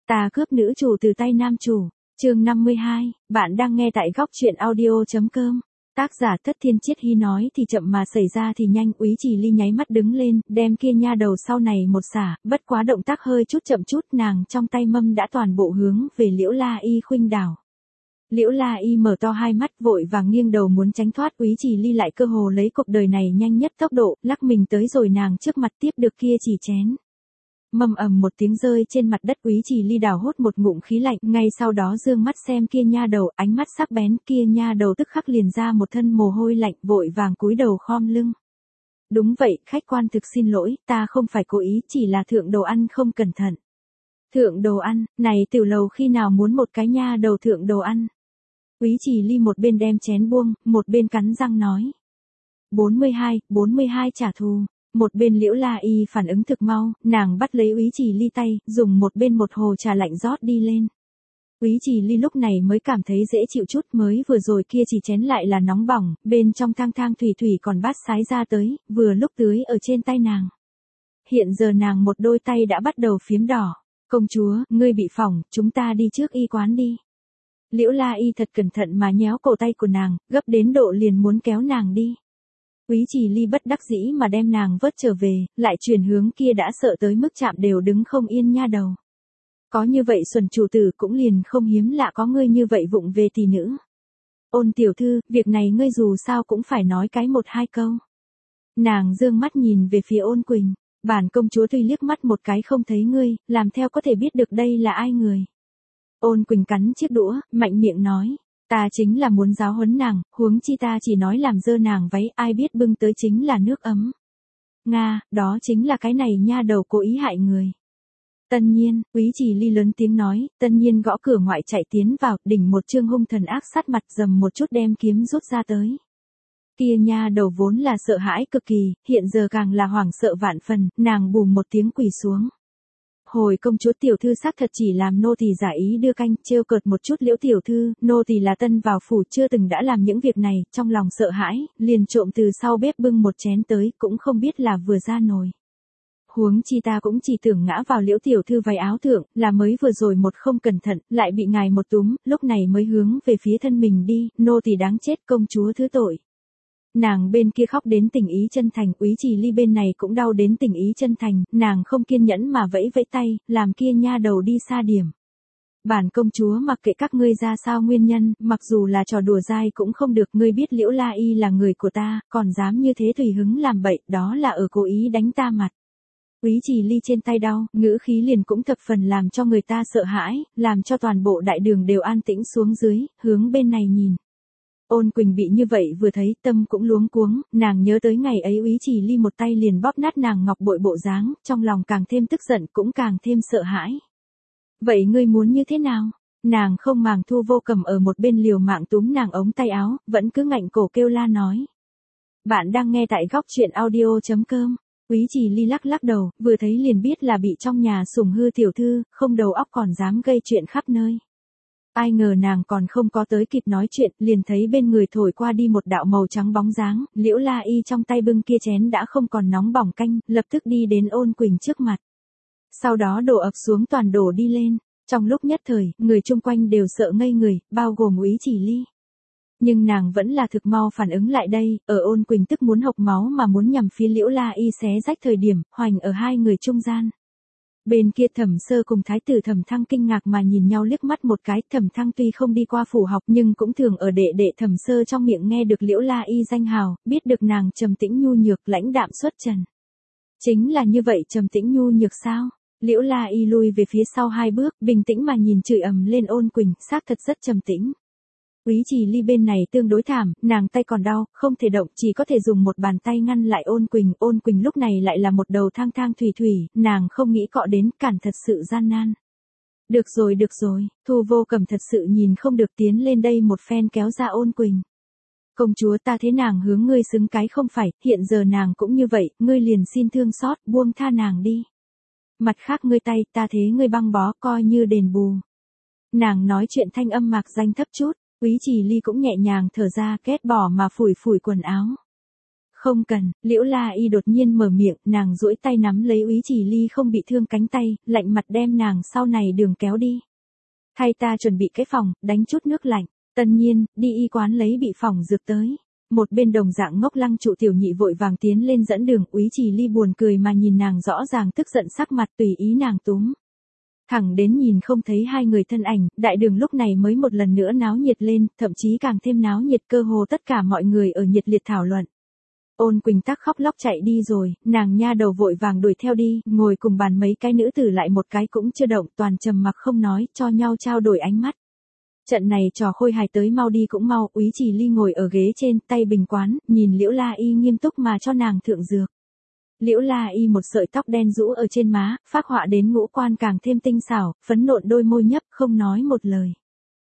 Ta cướp nữ chủ từ tay nam chủ. Chương 52, bạn đang nghe tại góc truyện audio.com. Tác giả Thất Thiên Chiết Hy nói thì chậm mà xảy ra thì nhanh. Úy Trì Ly nháy mắt đứng lên, đem kia nha đầu sau này một xả, bất quá động tác hơi chút chậm chút, nàng trong tay mâm đã toàn bộ hướng về Liễu La Y khuynh đảo. Liễu La Y mở to hai mắt vội vàng nghiêng đầu muốn tránh thoát. Úy Trì Ly lại cơ hồ lấy cuộc đời này nhanh nhất tốc độ, lắc mình tới rồi nàng trước mặt tiếp được kia chỉ chén. Mầm ầm một tiếng rơi trên mặt đất. Úy Trì Ly đảo hốt một ngụm khí lạnh, ngay sau đó dương mắt xem kia nha đầu, ánh mắt sắc bén. Kia nha đầu tức khắc liền ra một thân mồ hôi lạnh, vội vàng cúi đầu khom lưng. Đúng vậy, khách quan thực xin lỗi, ta không phải cố ý, chỉ là thượng đồ ăn không cẩn thận. Thượng đồ ăn, này tiểu lầu khi nào muốn một cái nha đầu thượng đồ ăn. Úy Trì Ly một bên đem chén buông, một bên cắn răng nói. 42 trả thù. Một bên Liễu La Y phản ứng thực mau, nàng bắt lấy Úy Trì Ly tay, dùng một bên một hồ trà lạnh rót đi lên. Úy Trì Ly lúc này mới cảm thấy dễ chịu chút, mới vừa rồi kia chỉ chén lại là nóng bỏng, bên trong thang thang thủy thủy còn bát sái ra tới, vừa lúc tưới ở trên tay nàng. Hiện giờ nàng một đôi tay đã bắt đầu phiếm đỏ. Công chúa, ngươi bị phỏng, chúng ta đi trước y quán đi. Liễu La Y thật cẩn thận mà nhéo cổ tay của nàng, gấp đến độ liền muốn kéo nàng đi. Úy Trì Ly bất đắc dĩ mà đem nàng vớt trở về, lại chuyển hướng kia đã sợ tới mức chạm đều đứng không yên nha đầu. Có như vậy xuẩn chủ tử cũng liền không hiếm lạ có ngươi như vậy vụng về tỷ nữ. Ôn tiểu thư, việc này ngươi dù sao cũng phải nói cái một hai câu. Nàng dương mắt nhìn về phía Ôn Quỳnh, bản công chúa tuy liếc mắt một cái không thấy ngươi, làm theo có thể biết được đây là ai người. Ôn Quỳnh cắn chiếc đũa, mạnh miệng nói. Ta chính là muốn giáo huấn nàng, huống chi ta chỉ nói làm dơ nàng váy, ai biết bưng tới chính là nước ấm. Nga, đó chính là cái này nha đầu cố ý hại người. Tân Nhiên, Úy Trì Ly lớn tiếng nói, Tân Nhiên gõ cửa ngoại chạy tiến vào, đỉnh một trương hung thần ác sát mặt, dầm một chút đem kiếm rút ra tới. Kia nha đầu vốn là sợ hãi cực kỳ, hiện giờ càng là hoảng sợ vạn phần, nàng bùm một tiếng quỳ xuống. Hồi công chúa, tiểu thư xác thật chỉ làm nô tỳ giả ý đưa canh, trêu cợt một chút Liễu tiểu thư, nô tỳ là tân vào phủ chưa từng đã làm những việc này, trong lòng sợ hãi, liền trộm từ sau bếp bưng một chén tới, cũng không biết là vừa ra nồi. Huống chi ta cũng chỉ tưởng ngã vào Liễu tiểu thư váy áo thượng, là mới vừa rồi một không cẩn thận, lại bị ngài một túm, lúc này mới hướng về phía thân mình đi, nô tỳ đáng chết, công chúa thứ tội. Nàng bên kia khóc đến tình ý chân thành, Úy Trì Ly bên này cũng đau đến tình ý chân thành, nàng không kiên nhẫn mà vẫy vẫy tay, làm kia nha đầu đi xa điểm. Bản công chúa mặc kệ các ngươi ra sao nguyên nhân, mặc dù là trò đùa dai cũng không được, ngươi biết Liễu La Y là người của ta, còn dám như thế tùy hứng làm bậy, đó là ở cố ý đánh ta mặt. Úy Trì Ly trên tay đau, ngữ khí liền cũng thập phần làm cho người ta sợ hãi, làm cho toàn bộ đại đường đều an tĩnh xuống dưới, hướng bên này nhìn. Ôn Quỳnh bị như vậy vừa thấy tâm cũng luống cuống, nàng nhớ tới ngày ấy Úy Trì Ly một tay liền bóp nát nàng ngọc bội bộ dáng, trong lòng càng thêm tức giận cũng càng thêm sợ hãi. Vậy ngươi muốn như thế nào? Nàng không màng Thu Vô Cầm ở một bên liều mạng túm nàng ống tay áo, vẫn cứ ngạnh cổ kêu la nói. Bạn đang nghe tại góc truyện audio.com. Úy Trì Ly lắc lắc đầu, vừa thấy liền biết là bị trong nhà sủng hư tiểu thư, không đầu óc còn dám gây chuyện khắp nơi. Ai ngờ nàng còn không có tới kịp nói chuyện, liền thấy bên người thổi qua đi một đạo màu trắng bóng dáng, Liễu La Y trong tay bưng kia chén đã không còn nóng bỏng canh, lập tức đi đến Ôn Quỳnh trước mặt. Sau đó đổ ập xuống toàn đổ đi lên, trong lúc nhất thời, người chung quanh đều sợ ngây người, bao gồm Úy Trì Ly. Nhưng nàng vẫn là thực mau phản ứng lại đây, ở Ôn Quỳnh tức muốn hộc máu mà muốn nhằm phía Liễu La Y xé rách thời điểm, hoành ở hai người trung gian. Bên kia Thẩm Sơ cùng thái tử Thẩm Thăng kinh ngạc mà nhìn nhau liếc mắt một cái, Thẩm Thăng tuy không đi qua phủ học nhưng cũng thường ở đệ đệ Thẩm Sơ trong miệng nghe được Liễu La Y danh hào, biết được nàng trầm tĩnh nhu nhược, lãnh đạm xuất trần. Chính là như vậy, trầm tĩnh nhu nhược sao? Liễu La Y lui về phía sau hai bước, bình tĩnh mà nhìn chửi ầm lên Ôn Quỳnh, xác thật rất trầm tĩnh. Úy Trì Ly bên này tương đối thảm, nàng tay còn đau, không thể động, chỉ có thể dùng một bàn tay ngăn lại Ôn Quỳnh lúc này lại là một đầu thang thang thủy thủy, nàng không nghĩ cọ đến, cản thật sự gian nan. Được rồi, Thu Vô Cầm thật sự nhìn không được tiến lên đây một phen kéo ra Ôn Quỳnh. Công chúa, ta thế nàng hướng ngươi xứng cái không phải, hiện giờ nàng cũng như vậy, ngươi liền xin thương xót, buông tha nàng đi. Mặt khác ngươi tay, ta thế ngươi băng bó, coi như đền bù. Nàng nói chuyện thanh âm mạc danh thấp chút. Úy Trì Ly cũng nhẹ nhàng thở ra, ghét bỏ mà phủi phủi quần áo. Không cần, Liễu La Y đột nhiên mở miệng, nàng duỗi tay nắm lấy Úy Chỉ Ly không bị thương cánh tay, lạnh mặt đem nàng sau này đường kéo đi. Thay ta chuẩn bị cái phòng, đánh chút nước lạnh. Tân Nhiên, đi y quán lấy bị phòng dược tới. Một bên đồng dạng ngốc Lăng Trụ tiểu nhị vội vàng tiến lên dẫn đường, Úy Chỉ Ly buồn cười mà nhìn nàng rõ ràng tức giận sắc mặt tùy ý nàng túm. Thẳng đến nhìn không thấy hai người thân ảnh, đại đường lúc này mới một lần nữa náo nhiệt lên, thậm chí càng thêm náo nhiệt, cơ hồ tất cả mọi người ở nhiệt liệt thảo luận. Ôn Quỳnh Tắc khóc lóc chạy đi rồi, nàng nha đầu vội vàng đuổi theo đi, ngồi cùng bàn mấy cái nữ tử lại một cái cũng chưa động, toàn trầm mặc không nói, cho nhau trao đổi ánh mắt. Trận này trò khôi hài tới mau đi cũng mau, Úy Chỉ Ly ngồi ở ghế trên, tay bình quán, nhìn Liễu La Y nghiêm túc mà cho nàng thượng dược. Liễu La Y một sợi tóc đen rũ ở trên má, phác họa đến ngũ quan càng thêm tinh xảo, phấn nộn đôi môi nhấp, không nói một lời.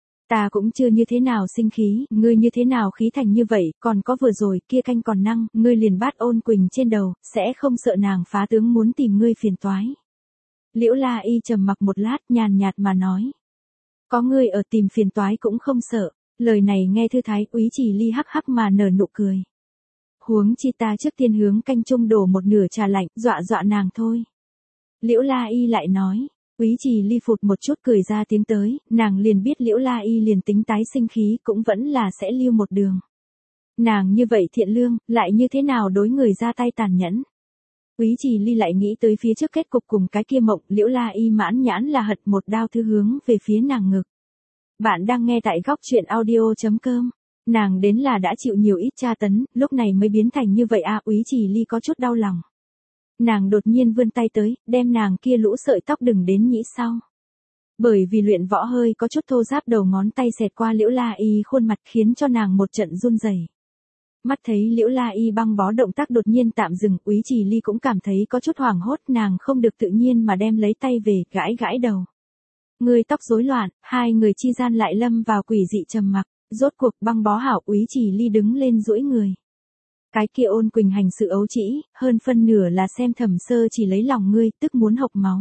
Ta cũng chưa như thế nào sinh khí, ngươi như thế nào khí thành như vậy, còn có vừa rồi kia canh còn năng, ngươi liền bát Ôn Quỳnh trên đầu, sẽ không sợ nàng phá tướng muốn tìm ngươi phiền toái. Liễu La Y trầm mặc một lát, nhàn nhạt mà nói. Có ngươi ở tìm phiền toái cũng không sợ, lời này nghe thư thái, Úy Chỉ Ly hắc hắc mà nở nụ cười. Huống chi ta trước tiên hướng canh chung đổ một nửa trà lạnh, dọa nàng thôi. Liễu La Y lại nói. Úy Chỉ Ly phụt một chút cười ra tiếng tới, nàng liền biết Liễu La Y liền tính tái sinh khí cũng vẫn là sẽ lưu một đường. Nàng như vậy thiện lương, lại như thế nào đối người ra tay tàn nhẫn. Úy Chỉ Ly lại nghĩ tới phía trước kết cục cùng cái kia mộng, Liễu La Y mãn nhãn là hật một đao thứ hướng về phía nàng ngực. Bạn đang nghe tại góc truyện audio.com. Nàng đến là đã chịu nhiều ít tra tấn, lúc này mới biến thành như vậy à, Úy Chỉ Ly có chút đau lòng. Nàng đột nhiên vươn tay tới, đem nàng kia lũ sợi tóc đừng đến nhĩ sau. Bởi vì luyện võ hơi có chút thô ráp, đầu ngón tay xẹt qua Liễu La Y khuôn mặt khiến cho nàng một trận run rẩy. Mắt thấy Liễu La Y băng bó động tác đột nhiên tạm dừng, Úy Chỉ Ly cũng cảm thấy có chút hoảng hốt, nàng không được tự nhiên mà đem lấy tay về, gãi gãi đầu. Người tóc rối loạn, hai người chi gian lại lâm vào quỷ dị trầm mặc, rốt cuộc băng bó hảo, Úy Chỉ Ly đứng lên duỗi người. Cái kia Ôn Quỳnh hành sự ấu trĩ, hơn phân nửa là xem Thẩm Sơ chỉ lấy lòng ngươi, tức muốn hộc máu.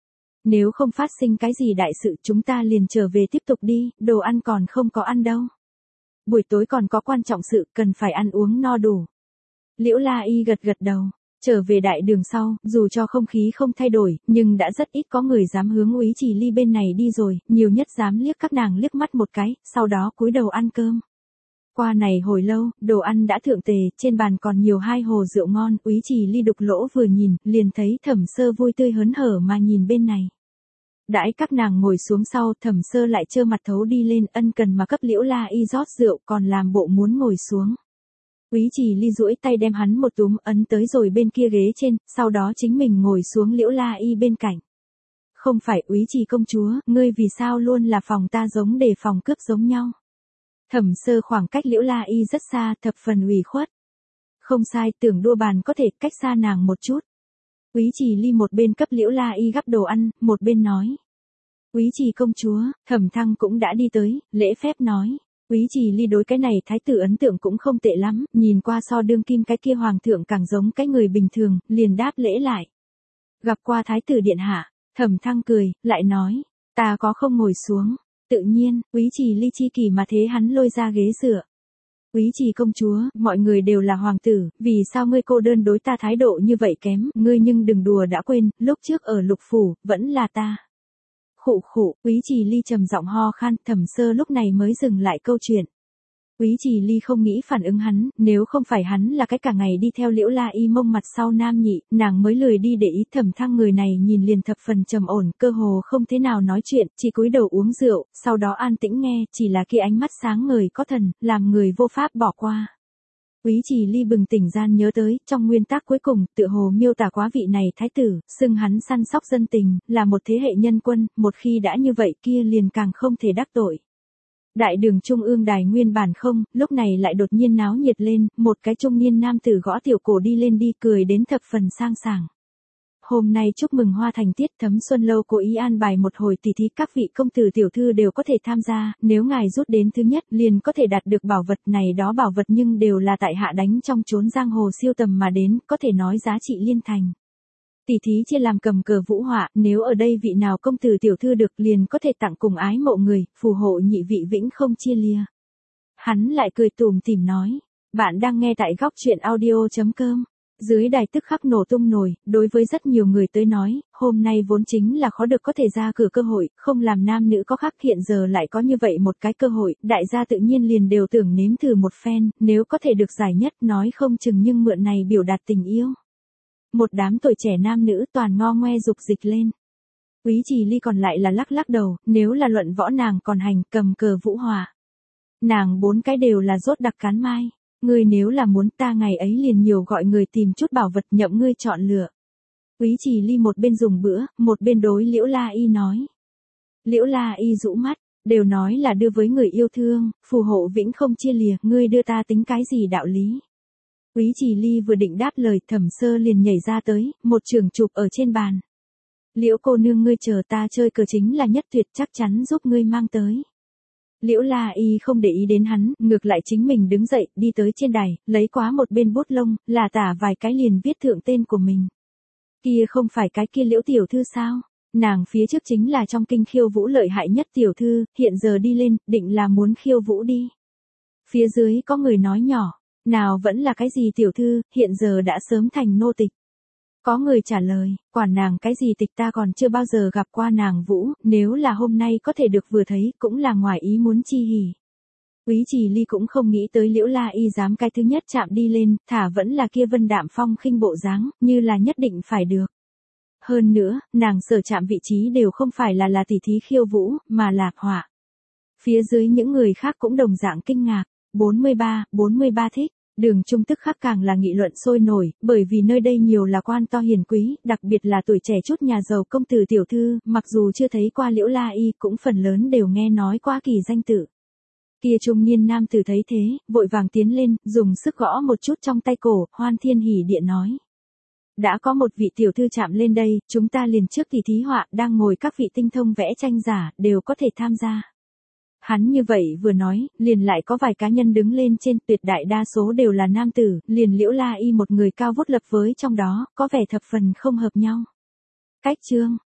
Nếu không phát sinh cái gì đại sự chúng ta liền trở về tiếp tục đi, đồ ăn còn không có ăn đâu. Buổi tối còn có quan trọng sự, cần phải ăn uống no đủ. Liễu La Y gật gật đầu, trở về đại đường sau, dù cho không khí không thay đổi, nhưng đã rất ít có người dám hướng Úy Chỉ Ly bên này đi rồi, nhiều nhất dám liếc các nàng liếc mắt một cái, sau đó cúi đầu ăn cơm. Qua này hồi lâu, đồ ăn đã thượng tề, trên bàn còn nhiều hai hồ rượu ngon, Úy Chỉ Ly đục lỗ vừa nhìn, liền thấy Thẩm Sơ vui tươi hớn hở mà nhìn bên này. Đãi các nàng ngồi xuống sau, Thẩm Sơ lại trơ mặt thấu đi lên, ân cần mà cấp Liễu La Y rót rượu, còn làm bộ muốn ngồi xuống. Úy Chỉ Ly duỗi tay đem hắn một túm ấn tới rồi bên kia ghế trên, sau đó chính mình ngồi xuống Liễu La Y bên cạnh. Không phải Úy Chỉ công chúa, ngươi vì sao luôn là phòng ta giống để phòng cướp giống nhau. Thẩm Sơ khoảng cách Liễu La Y rất xa, thập phần ủy khuất. Không sai, tưởng đua bàn có thể cách xa nàng một chút. Úy Chỉ Ly một bên cấp Liễu La Y gắp đồ ăn, một bên nói. Úy Chỉ công chúa, Thẩm Thăng cũng đã đi tới, lễ phép nói. Úy Chỉ Ly đối cái này thái tử ấn tượng cũng không tệ lắm, nhìn qua so đương kim cái kia hoàng thượng càng giống cái người bình thường, liền đáp lễ lại. Gặp qua thái tử điện hạ, Thẩm Thăng cười, lại nói, ta có không ngồi xuống. Tự nhiên, Úy Chỉ Ly chi kỷ mà thế hắn lôi ra ghế dựa. Úy Chỉ công chúa, mọi người đều là hoàng tử, vì sao ngươi cô đơn đối ta thái độ như vậy kém, ngươi nhưng đừng đùa đã quên, lúc trước ở Lục Phủ, vẫn là ta. Khụ khụ, Úy Chỉ Ly trầm giọng ho khan, Thẩm Sơ lúc này mới dừng lại câu chuyện. Úy Chỉ Ly không nghĩ phản ứng hắn, nếu không phải hắn là cái cả ngày đi theo Liễu La Y mông mặt sau nam nhị, nàng mới lười đi để ý. Thẩm Thăng người này nhìn liền thập phần trầm ổn, cơ hồ không thế nào nói chuyện, chỉ cúi đầu uống rượu, sau đó an tĩnh nghe, chỉ là kia ánh mắt sáng ngời có thần, làm người vô pháp bỏ qua. Úy Chỉ Ly bừng tỉnh gian nhớ tới, trong nguyên tắc cuối cùng, tựa hồ miêu tả quá vị này thái tử, xưng hắn săn sóc dân tình, là một thế hệ nhân quân, một khi đã như vậy kia liền càng không thể đắc tội. Đại đường trung ương đài nguyên bản không, lúc này lại đột nhiên náo nhiệt lên, một cái trung niên nam tử gõ tiểu cổ đi lên đi cười đến thập phần sang sảng. Hôm nay chúc mừng Hoa Thành tiết, Thấm Xuân Lâu cố ý an bài một hồi tỷ thí, các vị công tử tiểu thư đều có thể tham gia, nếu ngài rút đến thứ nhất liền có thể đạt được bảo vật này, đó bảo vật nhưng đều là tại hạ đánh trong chốn giang hồ siêu tầm mà đến, có thể nói giá trị liên thành. Tỷ thí chia làm cầm cờ vũ họa, nếu ở đây vị nào công tử tiểu thư được liền có thể tặng cùng ái mộ người, phù hộ nhị vị vĩnh không chia lìa. Hắn lại cười tủm tỉm nói, Bạn đang nghe tại góc chuyện audio.com. Dưới đài tức khắc nổ tung nổi, đối với rất nhiều người tới nói, hôm nay vốn chính là khó được có thể ra cửa cơ hội, không làm nam nữ có khác hiện giờ lại có như vậy một cái cơ hội, đại gia tự nhiên liền đều tưởng nếm thử một phen, nếu có thể được giải nhất nói không chừng nhưng mượn này biểu đạt tình yêu. Một đám tuổi trẻ nam nữ toàn ngo ngoe dục dịch lên. Quý Trì Ly còn lại là lắc lắc đầu, nếu là luận võ nàng còn hành cầm cờ vũ hòa. Nàng 4 cái đều là rốt đặc cán mai. Ngươi nếu là muốn ta ngày ấy liền nhiều gọi người tìm chút bảo vật nhậm ngươi chọn lựa. Quý Trì Ly một bên dùng bữa, một bên đối Liễu La Y nói. Liễu La Y rũ mắt, đều nói là đưa với người yêu thương, phù hộ vĩnh không chia lìa, ngươi đưa ta tính cái gì đạo lý. Quý Trì Ly vừa định đáp lời Thẩm Sơ liền nhảy ra tới, một trường chụp ở trên bàn. Liễu cô nương ngươi chờ ta chơi cờ chính là nhất tuyệt chắc chắn giúp ngươi mang tới. Liễu La Y không để ý đến hắn, ngược lại chính mình đứng dậy, đi tới trên đài, lấy quá một bên bút lông, là tả vài cái liền viết thượng tên của mình. Kia không phải cái kia Liễu tiểu thư sao? Nàng phía trước chính là trong kinh khiêu vũ lợi hại nhất tiểu thư, hiện giờ đi lên, định là muốn khiêu vũ đi. Phía dưới có người nói nhỏ, nào vẫn là cái gì tiểu thư, hiện giờ đã sớm thành nô tịch. Có người trả lời, quản nàng cái gì tịch ta còn chưa bao giờ gặp qua nàng vũ, nếu là hôm nay có thể được vừa thấy cũng là ngoài ý muốn chi hỉ. Quý Trì Ly cũng không nghĩ tới Liễu La Y dám cái thứ nhất chạm đi lên, thả vẫn là kia vân đạm phong khinh bộ dáng, như là nhất định phải được. Hơn nữa, nàng sở chạm vị trí đều không phải là tỷ thí khiêu vũ, mà là họa. Phía dưới những người khác cũng đồng dạng kinh ngạc, 43 thích. Đường Trung tức khắc càng là nghị luận sôi nổi, bởi vì nơi đây nhiều là quan to hiền quý, đặc biệt là tuổi trẻ chút nhà giàu công tử tiểu thư, mặc dù chưa thấy qua Liễu La Y cũng phần lớn đều nghe nói qua kỳ danh tự. Kia trung niên nam tử thấy thế, vội vàng tiến lên, dùng sức gõ một chút trong tay cổ, hoan thiên hỉ địa nói. Đã có một vị tiểu thư chạm lên đây, chúng ta liền trước tỷ thí họa, đang ngồi các vị tinh thông vẽ tranh giả, đều có thể tham gia. Hắn như vậy vừa nói, liền lại có vài cá nhân đứng lên trên, tuyệt đại đa số đều là nam tử, liền Liễu La Y một người cao vút lập với trong đó, có vẻ thập phần không hợp nhau. Cách chương,